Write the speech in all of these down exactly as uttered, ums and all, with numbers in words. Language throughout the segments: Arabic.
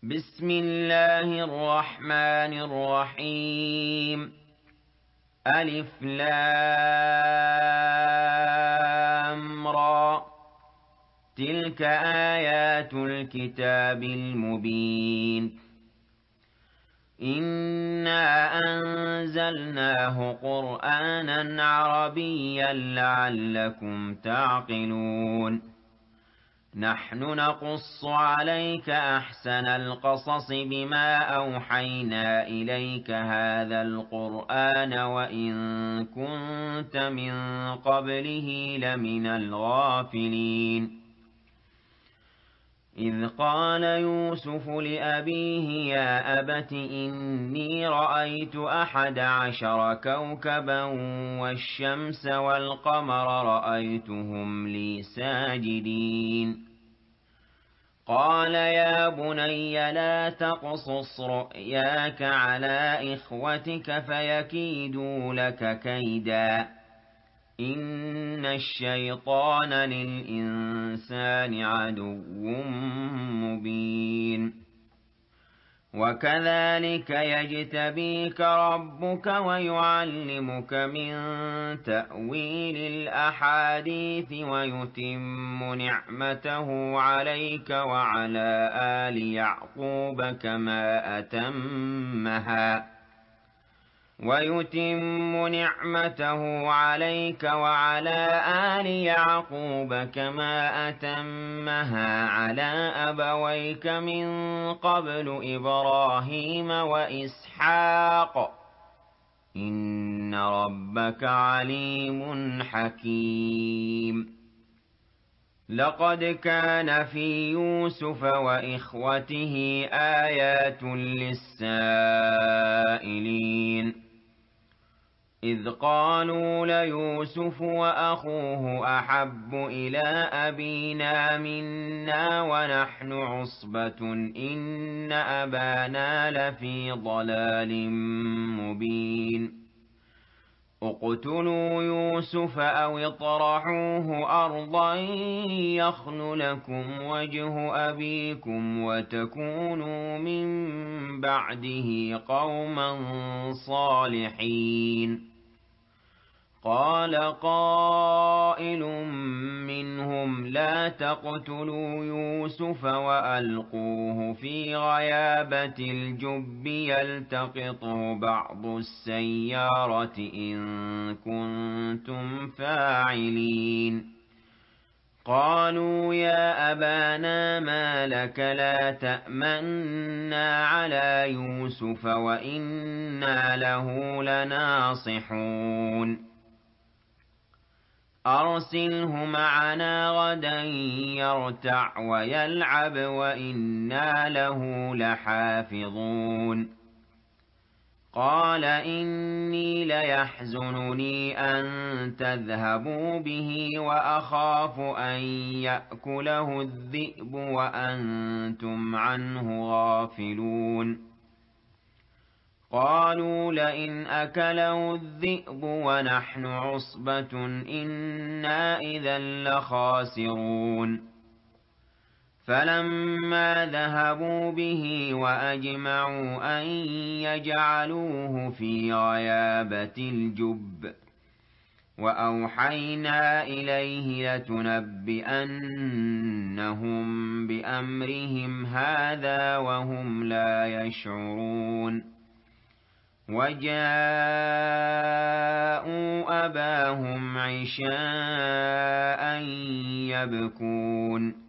بسم الله الرحمن الرحيم. ألف لام را. تلك آيات الكتاب المبين. إنا أنزلناه قرآنا عربيا لعلكم تعقلون. نحن نقص عليك أحسن القصص بما أوحينا إليك هذا القرآن وإن كنت من قبله لمن الغافلين. إذ قال يوسف لأبيه يا أبت إني رأيت أحد عشر كوكبا والشمس والقمر رأيتهم لي ساجدين. قال يا بني لا تقصص رؤياك على إخوتك فيكيدوا لك كيدا. إن الشيطان للإنسان عدو مبين. وكذلك يجتبيك ربك ويعلمك من تأويل الأحاديث ويتم نعمته عليك وعلى آل يعقوب كما أتمها ويتم نعمته عليك وعلى آل يعقوب كما أتمها على أبويك من قبل إبراهيم وإسحاق إن ربك عليم حكيم. لقد كان في يوسف وإخوته آيات للسائلين إذ قالوا ليوسف وأخوه أحب إلى أبينا منا ونحن عصبة إن أبانا لفي ضلال مبين. اقتلوا يوسف أو اطرحوه أرضا يخل لكم وجه أبيكم وتكونوا من بعده قوما صالحين. قال قائل منهم لا تقتلوا يوسف وألقوه في غيابة الجب يلتقطه بعض السيارة إن كنتم فاعلين. قالوا يا أبانا ما لك لا تأمنا على يوسف وإنا له لناصحون. أرسله معنا غدا يرتع ويلعب وإنا له لحافظون. قال إني ليحزنني أن تذهبوا به وأخاف أن يأكله الذئب وأنتم عنه غافلون. قالوا لئن أكله الذئب ونحن عصبة إنا إذا لخاسرون. فلما ذهبوا به وأجمعوا أن يجعلوه في غيابة الجب وأوحينا إليه لتنبئنهم بأمرهم هذا وهم لا يشعرون. وجاءوا أباهم عشاء يبكون.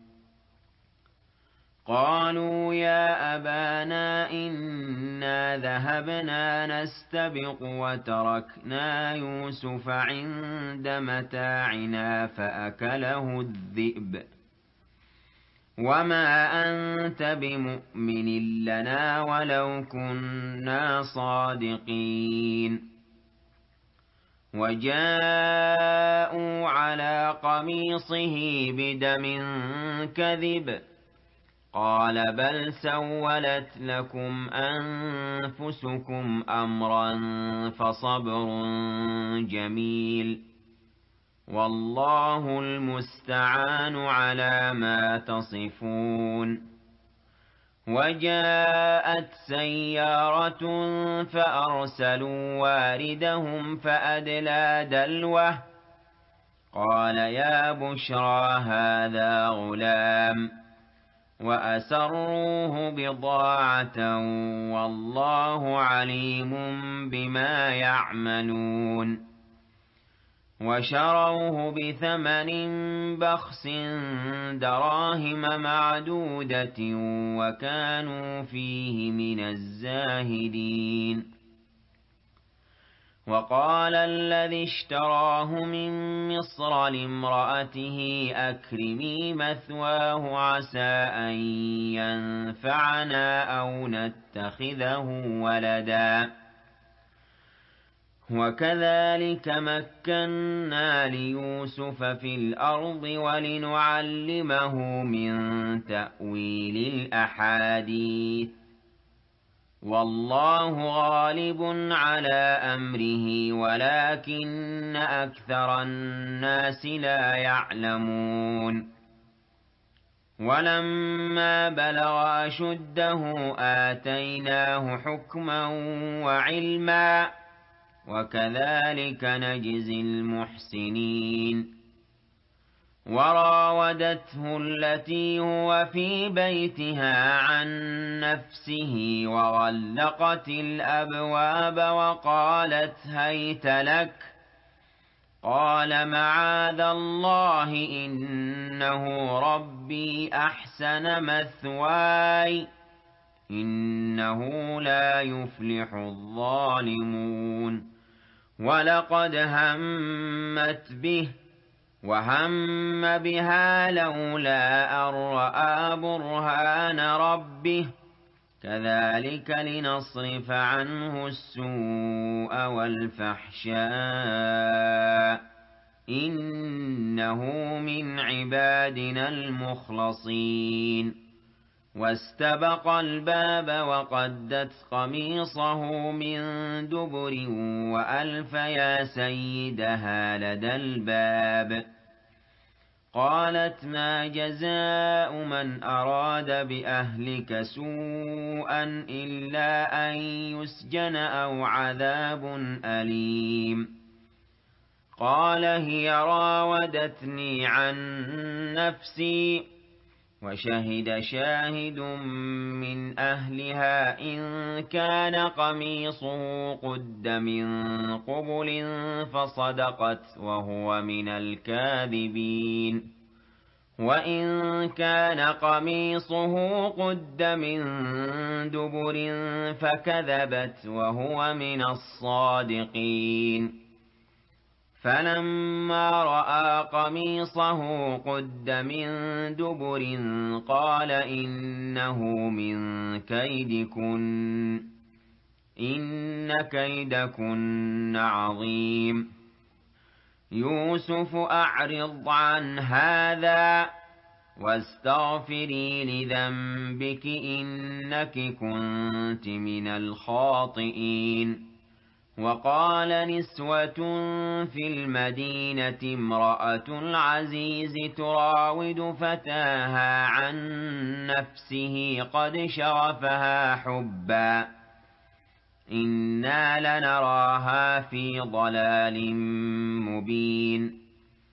قالوا يا أبانا إنا ذهبنا نستبق وتركنا يوسف عند متاعنا فأكله الذئب وما أنت بمؤمن لنا ولو كنا صادقين. وجاءوا على قميصه بدم كذب قال بل سولت لكم أنفسكم أمرا فصبر جميل والله المستعان على ما تصفون. وجاءت سيارة فأرسلوا واردهم فأدلى دلوه قال يا بشرى هذا غلام وأسروه بضاعة والله عليم بما يعملون وشروه بثمن بخس دراهم معدودة وكانوا فيه من الزاهدين وقال الذي اشتراه من مصر لامرأته أكرمي مثواه عسى أن ينفعنا أو نتخذه ولدا وكذلك مكنا ليوسف في الأرض ولنعلمه من تأويل الأحاديث والله غالب على أمره ولكن أكثر الناس لا يعلمون ولما بلغ أشده آتيناه حكما وعلما وكذلك نجزي المحسنين وراودته التي هو في بيتها عن نفسه وغلقت الأبواب وقالت هيت لك قال معاذ الله إنه ربي أحسن مثواي إنه لا يفلح الظالمون ولقد همت به وهم بها لولا أن رأى برهان ربه كذلك لنصرف عنه السوء والفحشاء إنه من عبادنا المخلصين واستبق الباب وقدت قميصه من دبر وألف يا سيدها لدى الباب قالت ما جزاء من أراد بأهلك سوءا إلا أن يسجن أو عذاب أليم قال هي راودتني عن نفسي وشهد شاهد من أهلها إن كان قميصه قد من قبل فصدقت وهو من الكاذبين وإن كان قميصه قد من دبر فكذبت وهو من الصادقين فلما رأى قميصه قد من دبر قال إنه من كيدكن إن كيدكن عظيم يوسف أعرض عن هذا واستغفري لذنبك إنك كنت من الخاطئين وقال نسوة في المدينة امرأة العزيز تراود فتاها عن نفسه قد شغفها حبا إنا لنراها في ضلال مبين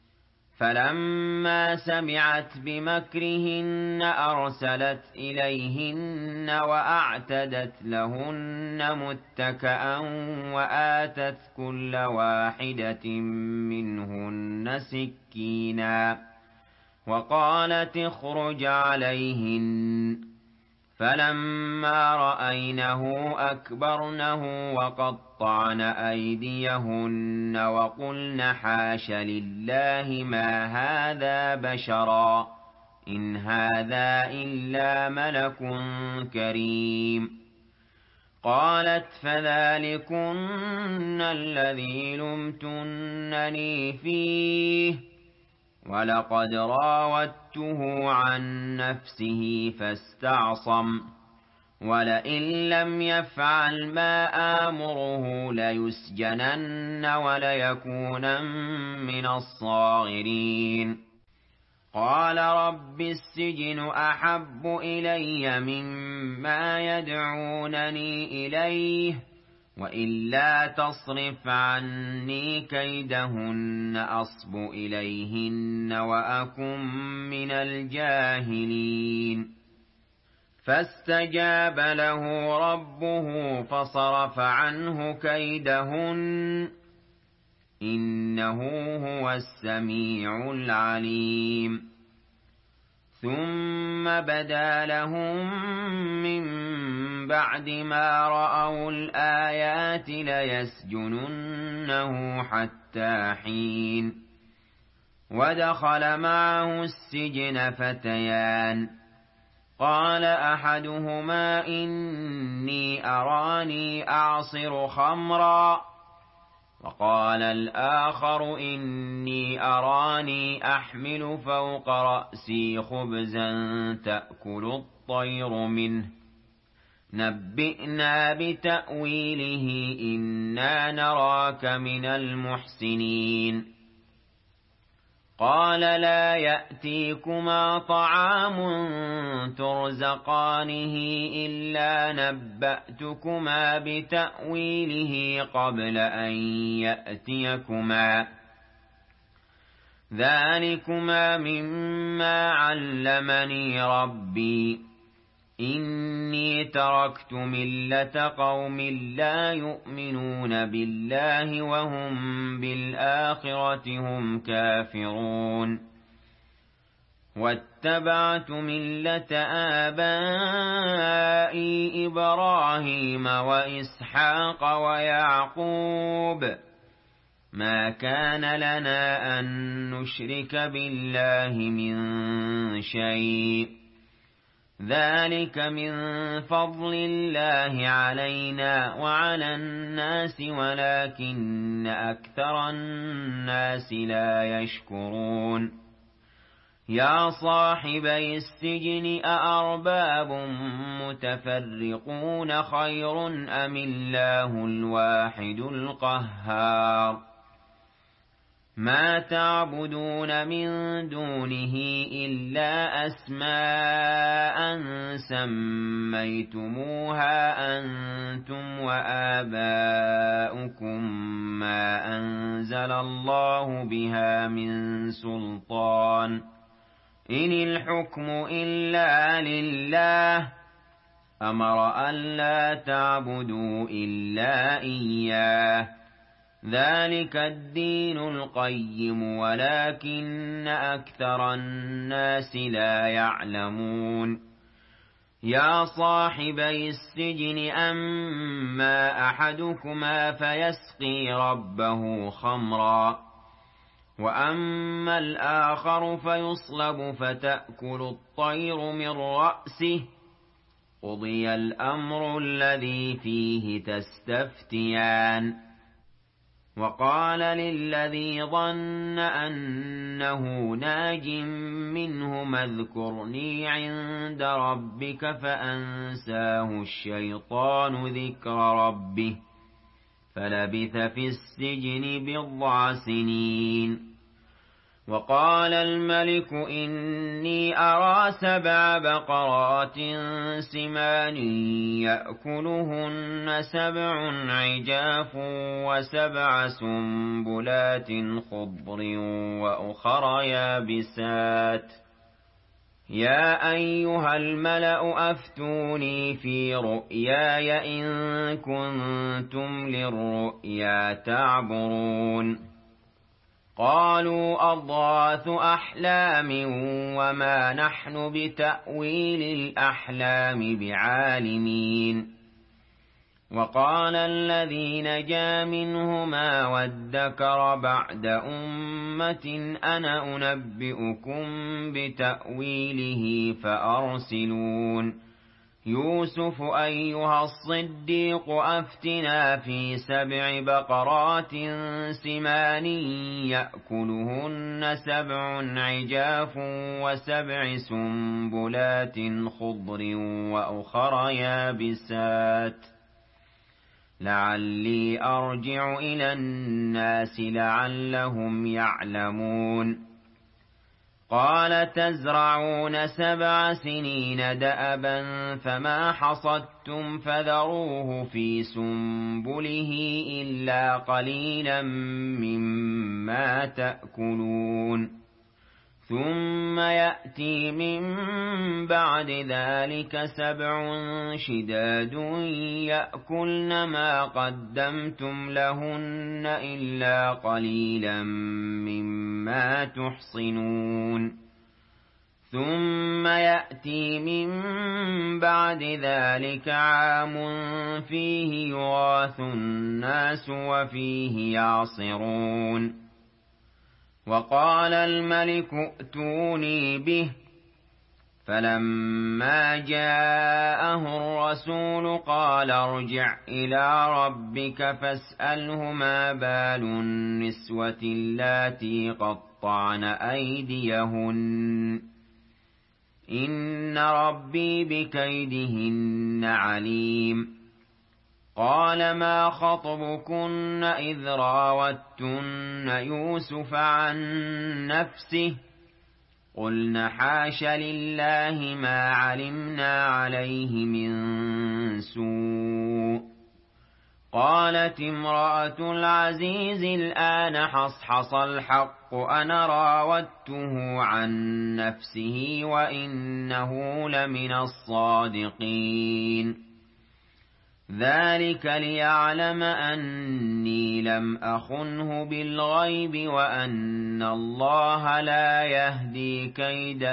فلما سمعت بمكرهن أرسلت إليهن وأعتدت لهن متكأ وآتت كل واحدة منهن سكينا وقالت اخرج عليهن فلما رأينه أكبرنه وقطعن أيديهن وقلن حاش لله ما هذا بشرا إن هذا إلا ملك كريم قالت فذلكن الذي لمتنني فيه ولقد راودته عن نفسه فاستعصم ولئن لم يفعل ما آمره ليسجنن وليكونن من الصاغرين قال رب السجن أحب إلي مما يدعونني إليه وإلا تصرف عني كيدهن أصب إليهن وأكن من الجاهلين فاستجاب له ربه فصرف عنه كيدهن إنه هو السميع العليم ثم بدا لهم من بعد ما رأوا الآيات ليسجننه حتى حين ودخل معه السجن فتيان قال أحدهما إني أراني أعصر خمرا وقال الآخر إني أراني أحمل فوق رأسي خبزا تأكل الطير منه نبئنا بتأويله إنا نراك من المحسنين قال لا يأتيكما طعام ترزقانه إلا نبأتكما بتأويله قبل أن يأتيكما ذلكما مما علمني ربي إني تركت ملة قوم لا يؤمنون بالله وهم بالآخرة هم كافرون واتبعت ملة آبائي إبراهيم وإسحاق ويعقوب ما كان لنا أن نشرك بالله من شيء ذلك من فضل الله علينا وعلى الناس ولكن أكثر الناس لا يشكرون يا صاحبي السجن أأرباب متفرقون خير أم الله الواحد القهار ما تعبدون من دونه إلا أسماء سميتموها أنتم وآباؤكم ما أنزل الله بها من سلطان إن الحكم إلا لله أمر ألا تعبدوا إلا إياه ذلك الدين القيم ولكن أكثر الناس لا يعلمون يا صاحبي السجن أما أحدكما فيسقي ربه خمرا وأما الآخر فيصلب فتأكل الطير من رأسه قضي الأمر الذي فيه تستفتيان وقال للذي ظن أنه ناج منهما اذكرني عند ربك فأنساه الشيطان ذكر ربه فلبث في السجن بضع سنين وقال الملك إني أرى سبع بقرات سمان يأكلهن سبع عجاف وسبع سنبلات خضر وأخر يابسات يا أيها الملأ أفتوني في رؤياي إن كنتم للرؤيا تعبرون قالوا أضغاث أحلام وما نحن بتأويل الأحلام بعالمين وقال الذي نجا منهما وادكر بعد أمة أنا أنبئكم بتأويله فأرسلون يوسف أيها الصديق أفتنا في سبع بقرات سمان يأكلهن سبع عجاف وسبع سنبلات خضر وأخر يابسات لعلي أرجع إلى الناس لعلهم يعلمون قال تزرعون سبع سنين دأبا فما حصدتم فذروه في سنبله إلا قليلا مما تأكلون ثم يأتي من بعد ذلك سبع شداد يأكلن ما قدمتم لهن إلا قليلا مما تحصنون ثم يأتي من بعد ذلك عام فيه يغاث الناس وفيه يعصرون وقال الملك ائتوني به فلما جاءه الرسول قال ارجع إلى ربك فاسأله ما بال النسوة اللاتي قطعن أيديهن إن ربي بكيدهن عليم قال ما خطبكن إذ راوتن يوسف عن نفسه قلن حاش لله ما علمنا عليه من سوء قالت امرأة العزيز الآن حصحص الحق أنا راودته عن نفسه وإنه لمن الصادقين ذلك ليعلم أني لم أخنه بالغيب وأن الله لا يهدي كيد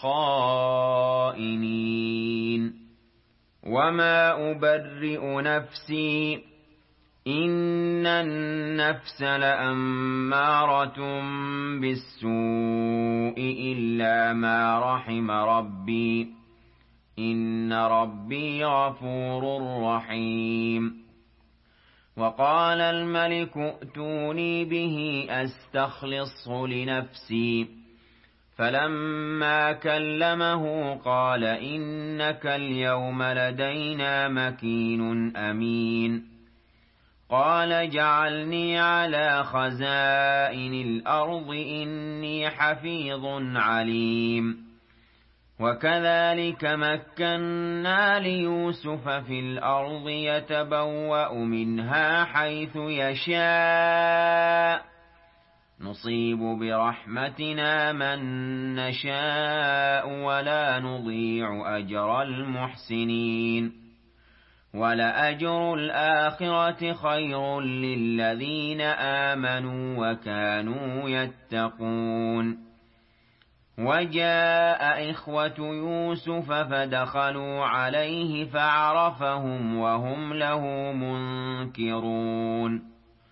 الخائنين وما أبرئ نفسي إن النفس لأمارة بالسوء إلا ما رحم ربي إن ربي غفور رحيم وقال الملك ائتوني به أستخلصه لنفسي فلما كلمه قال إنك اليوم لدينا مكين أمين قال جعلني على خزائن الأرض إني حفيظ عليم وكذلك مكنا ليوسف في الأرض يتبوأ منها حيث يشاء نصيب برحمتنا من نشاء ولا نضيع أجر المحسنين ولأجر الآخرة خير للذين آمنوا وكانوا يتقون وجاء إخوة يوسف فدخلوا عليه فعرفهم وهم له منكرون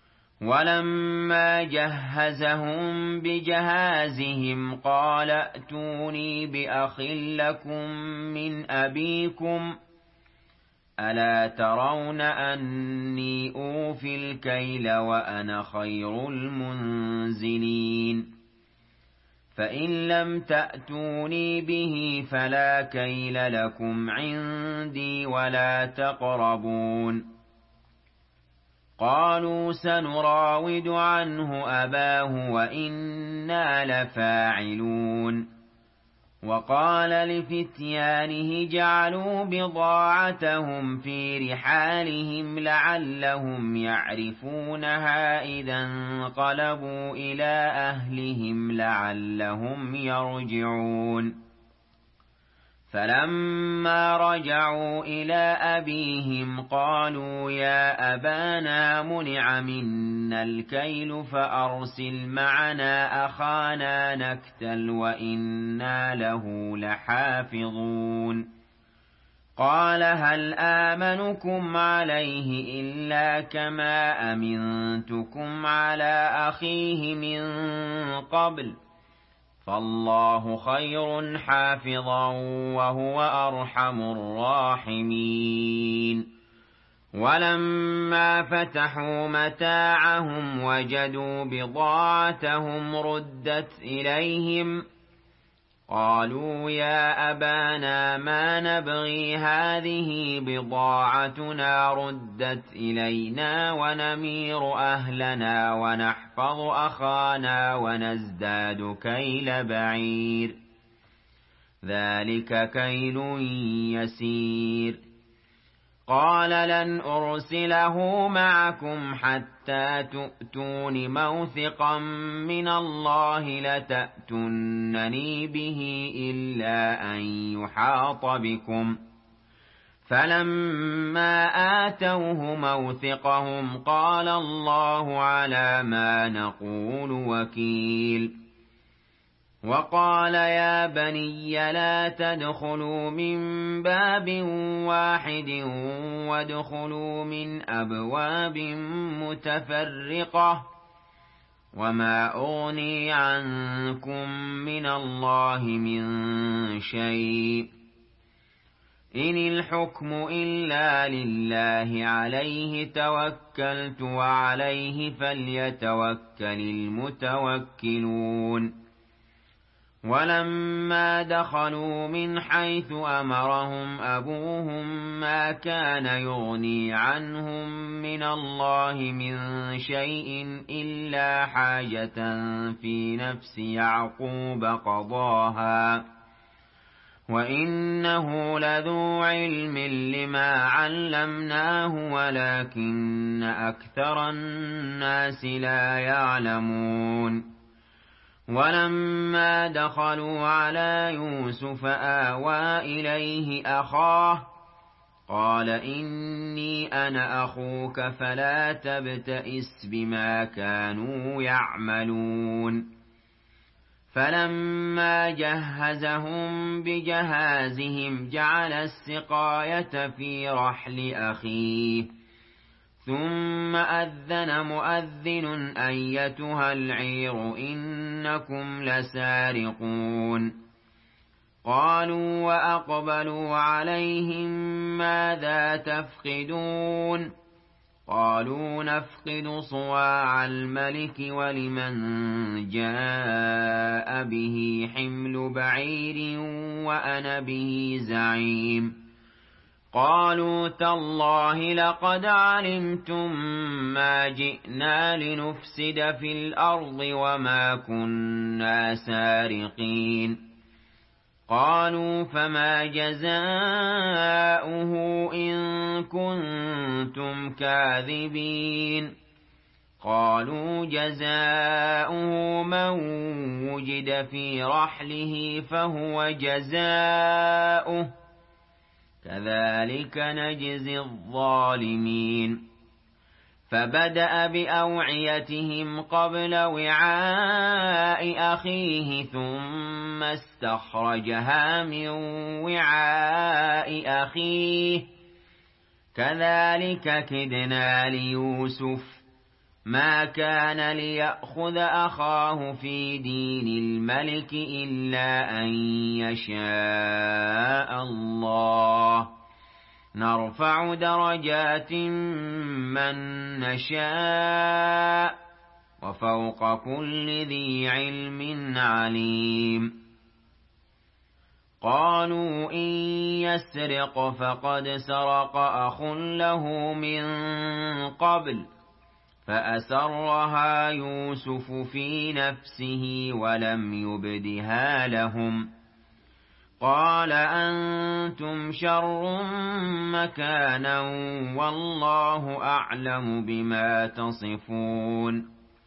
ولما جهزهم بجهازهم قال ائتوني بأخ لكم من أبيكم ألا ترون أني أوفي الكيل وأنا خير المنزلين فإن لم تأتوني به فلا كيل لكم عندي ولا تقربون قالوا سنراود عنه أباه وإنا لفاعلون وقال لفتيانه جعلوا بضاعتهم في رحالهم لعلهم يعرفونها إذا انقلبوا إلى أهلهم لعلهم يرجعون فلما رجعوا إلى أبيهم قالوا يا أبانا منع منا الكيل فأرسل معنا أخانا نكتل وإنا له لحافظون قال هل آمنكم عليه إلا كما أمنتكم على أخيه من قبل فالله خير حافظا وهو أرحم الراحمين ولما فتحوا متاعهم وجدوا بضاعتهم ردت إليهم قالوا يا أبانا ما نبغي هذه بضاعتنا ردت إلينا ونمير أهلنا ونحفظ أخانا ونزداد كيل بعير ذلك كيل يسير قال لن أرسله معكم حتى تؤتون موثقا من الله لتأتونني به إلا أن يحاط بكم فلما آتوه موثقهم قال الله على ما نقول وكيل وقال يا بني لا تدخلوا من باب واحد وادخلوا من أبواب متفرقة وما أغني عنكم من الله من شيء إن الحكم إلا لله عليه توكلت وعليه فليتوكل المتوكلون ولما دخلوا من حيث أمرهم أبوهم ما كان يغني عنهم من الله من شيء إلا حاجة في نفس يعقوب قضاها وإنه لذو علم لما علمناه ولكن أكثر الناس لا يعلمون ولما دخلوا على يوسف آوى إليه أخاه قال إني أنا أخوك فلا تبتئس بما كانوا يعملون فلما جهزهم بجهازهم جعل السقاية في رحل أخيه ثم أذن مؤذن أيتها العير إنكم لسارقون قالوا وأقبلوا عليهم ماذا تفقدون قالوا نفقد صواع الملك ولمن جاء به حمل بعير وأنا به زعيم قالوا تالله لقد علمتم ما جئنا لنفسد في الأرض وما كنا سارقين قالوا فما جزاؤه إن كنتم كاذبين قالوا جزاؤه من وجد في رحله فهو جزاؤه كذلك نجزي الظالمين فبدأ بأوعيتهم قبل وعاء أخيه ثم استخرجها من وعاء أخيه كذلك كدنا ليوسف ما كان ليأخذ أخاه في دين الملك إلا أن يشاء الله نرفع درجات من نشاء وفوق كل ذي علم عليم قالوا إن يسرق فقد سرق أخ له من قبل فأسرها يوسف في نفسه ولم يبدها لهم قال أنتم شر مكانا والله أعلم بما تصفون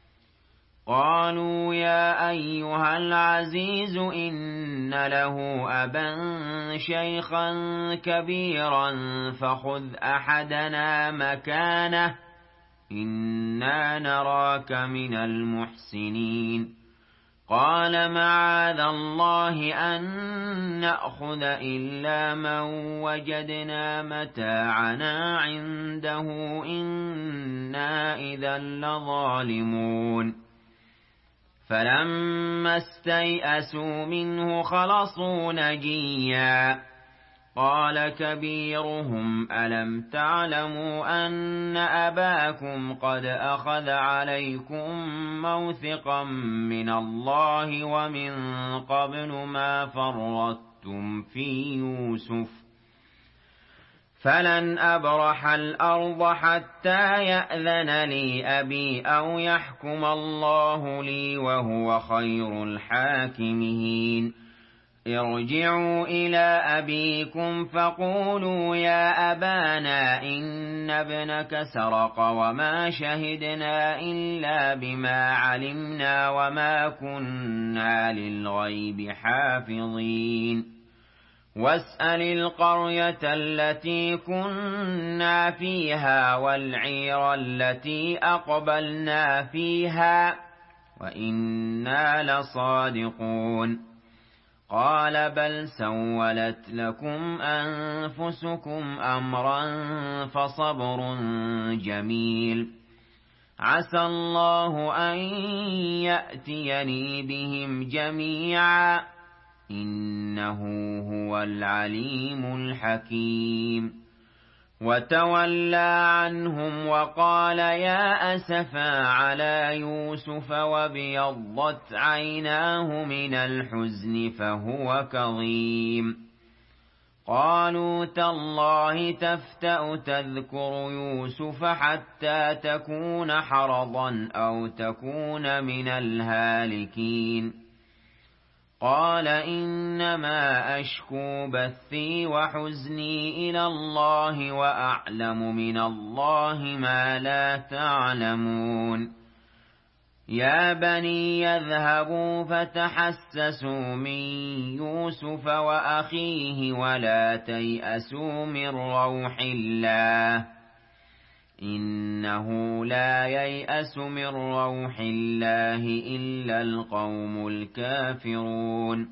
قالوا يا أيها العزيز إن له أبا شيخا كبيرا فخذ أحدنا مكانه إنا نراك من المحسنين قال معاذ الله أن نأخذ إلا من وجدنا متاعنا عنده إنا إذا لظالمون فلما استيئسوا منه خلصوا نجيا قال كبيرهم ألم تعلموا أن أباكم قد أخذ عليكم موثقا من الله ومن قبل ما فرطتم في يوسف فلن أبرح الأرض حتى يأذن لي أبي أو يحكم الله لي وهو خير الحاكمين ارجعوا إلى أبيكم فقولوا يا أبانا إن ابنك سرق وما شهدنا إلا بما علمنا وما كنا للغيب حافظين واسأل القرية التي كنا فيها والعير التي أقبلنا فيها وإنا لصادقون قال بل سولت لكم أنفسكم أمرا فصبر جميل عسى الله أن يأتيني بهم جميعا إنه هو العليم الحكيم وتولى عنهم وقال يا أسفا على يوسف وابيضت عيناه من الحزن فهو كظيم قالوا تالله تفتأ تذكر يوسف حتى تكون حرضا أو تكون من الهالكين قال إنما أشكو بثي وحزني إلى الله وأعلم من الله ما لا تعلمون يا بني يذهبوا فتحسسوا من يوسف وأخيه ولا تيأسوا من روح الله إنه لا ييأس من روح الله إلا القوم الكافرون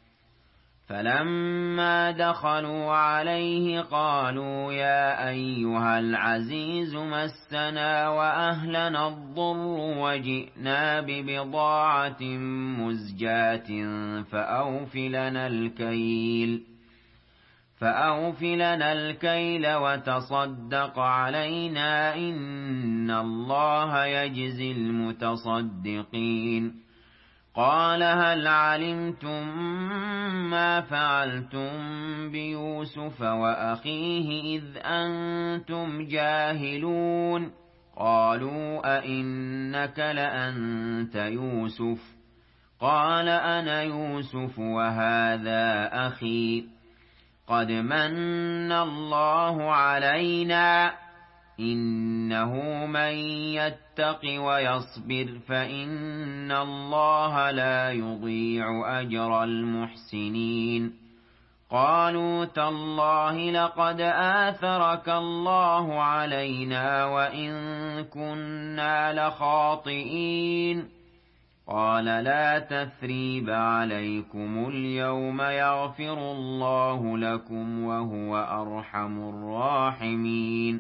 فلما دخلوا عليه قالوا يا أيها العزيز مسنا وأهلنا الضر وجئنا ببضاعة مزجاة فأوفلنا الكيل فأوفلنا الكيل وتصدق علينا إن الله يجزي المتصدقين قال هل علمتم ما فعلتم بيوسف وأخيه إذ أنتم جاهلون قالوا أئنك لأنت يوسف قال أنا يوسف وهذا أخي قد من الله علينا إنه من يتق ويصبر فإن الله لا يضيع أجر المحسنين قالوا تالله لقد آثرك الله علينا وإن كنا لخاطئين قال لا تثريب عليكم اليوم يغفر الله لكم وهو أرحم الراحمين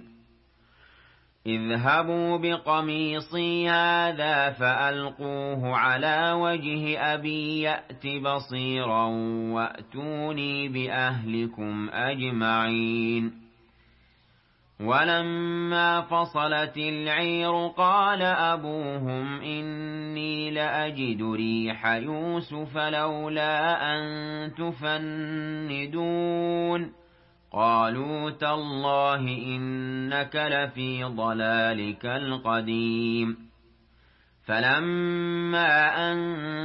اذهبوا بقميصي هذا فألقوه على وجه أبي يأت بصيرا وأتوني بأهلكم أجمعين ولما فصلت العير قال أبوهم إني لأجد ريح يوسف لولا أن تفندون قالوا تالله إنك لفي ضلالك القديم فلما أن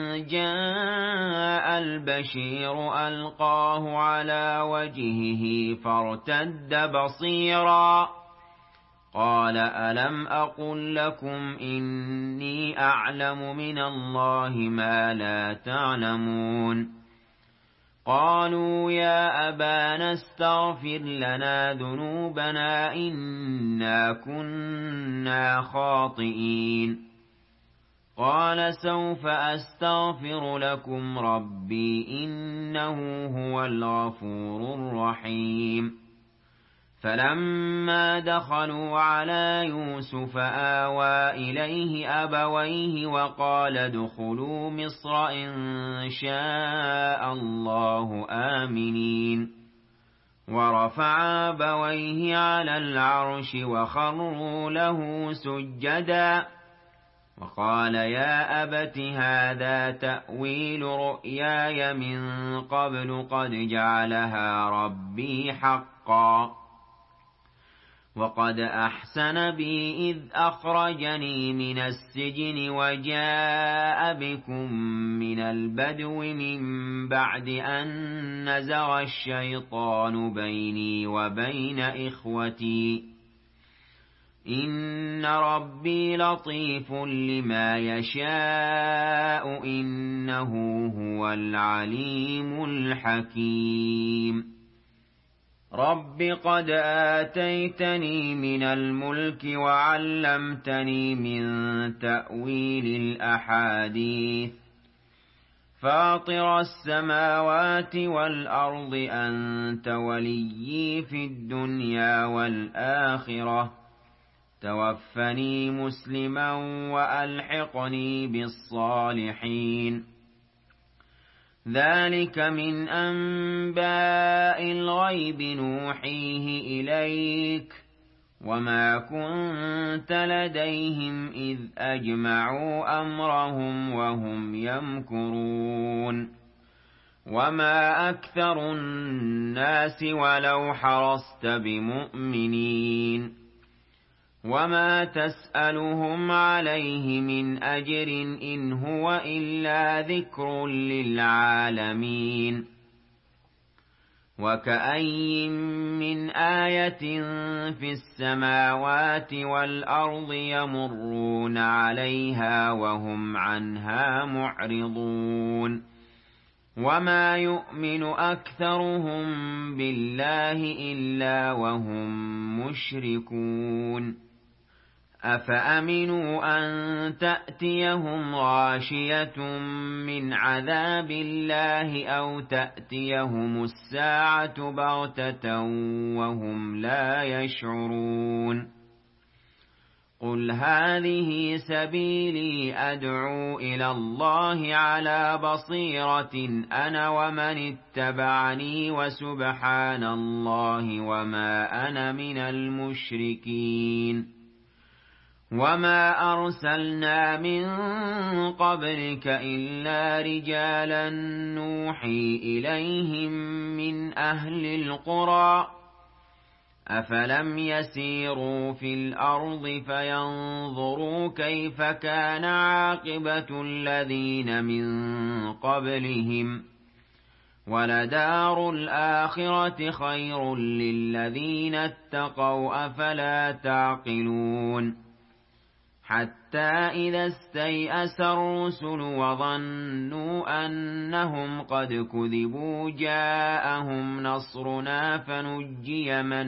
جاء البشير ألقاه على وجهه فارتد بصيرا قال ألم أقل لكم إني أعلم من الله ما لا تعلمون قالوا يا أبانا استغفر لنا ذنوبنا إنا كنا خاطئين قال سوف أستغفر لكم ربي إنه هو الغفور الرحيم فلما دخلوا على يوسف آوى إليه أبويه وقال ادخلوا مصر إن شاء الله آمنين ورفع أبويه على العرش وخروا له سجدا وقال يا أبت هذا تأويل رؤياي من قبل قد جعلها ربي حقا وقد أحسن بي إذ أخرجني من السجن وجاء بكم من البدو من بعد أن نزغ الشيطان بيني وبين إخوتي إن ربي لطيف لما يشاء إنه هو العليم الحكيم رب قد آتيتني من الملك وعلمتني من تأويل الأحاديث فاطر السماوات والأرض أنت وليي في الدنيا والآخرة توفني مسلما وألحقني بالصالحين ذلك من أنباء الغيب نوحيه إليك وما كنت لديهم إذ أجمعوا أمرهم وهم يمكرون وما أكثر الناس ولو حرصت بمؤمنين وما تسألهم عليه من أجر إن هو إلا ذكر للعالمين وكأي من آية في السماوات والأرض يمرون عليها وهم عنها معرضون وما يؤمن أكثرهم بالله إلا وهم مشركون أفأمنوا أن تأتيهم غاشية من عذاب الله أو تأتيهم الساعة بغتة وهم لا يشعرون قل هذه سبيلي أدعو إلى الله على بصيرة أنا ومن اتبعني وسبحان الله وما أنا من المشركين وما أرسلنا من قبلك إلا رجالا نوحي إليهم من أهل القرى أفلم يسيروا في الأرض فينظروا كيف كان عاقبة الذين من قبلهم ولدار الآخرة خير للذين اتقوا أفلا تعقلون حتى إذا استيأس الرسل وظنوا أنهم قد كذبوا جاءهم نصرنا فنجي من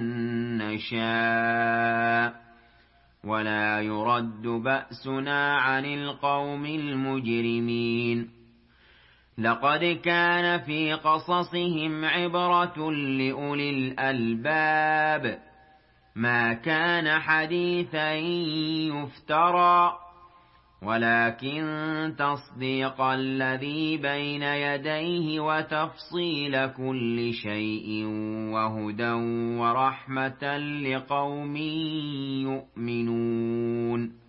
نشاء ولا يرد بأسنا عن القوم المجرمين لقد كان في قصصهم عبرة لأولي الألباب ما كان حديثا يفترى ولكن تصديق الذي بين يديه وتفصيل كل شيء وهدى ورحمة لقوم يؤمنون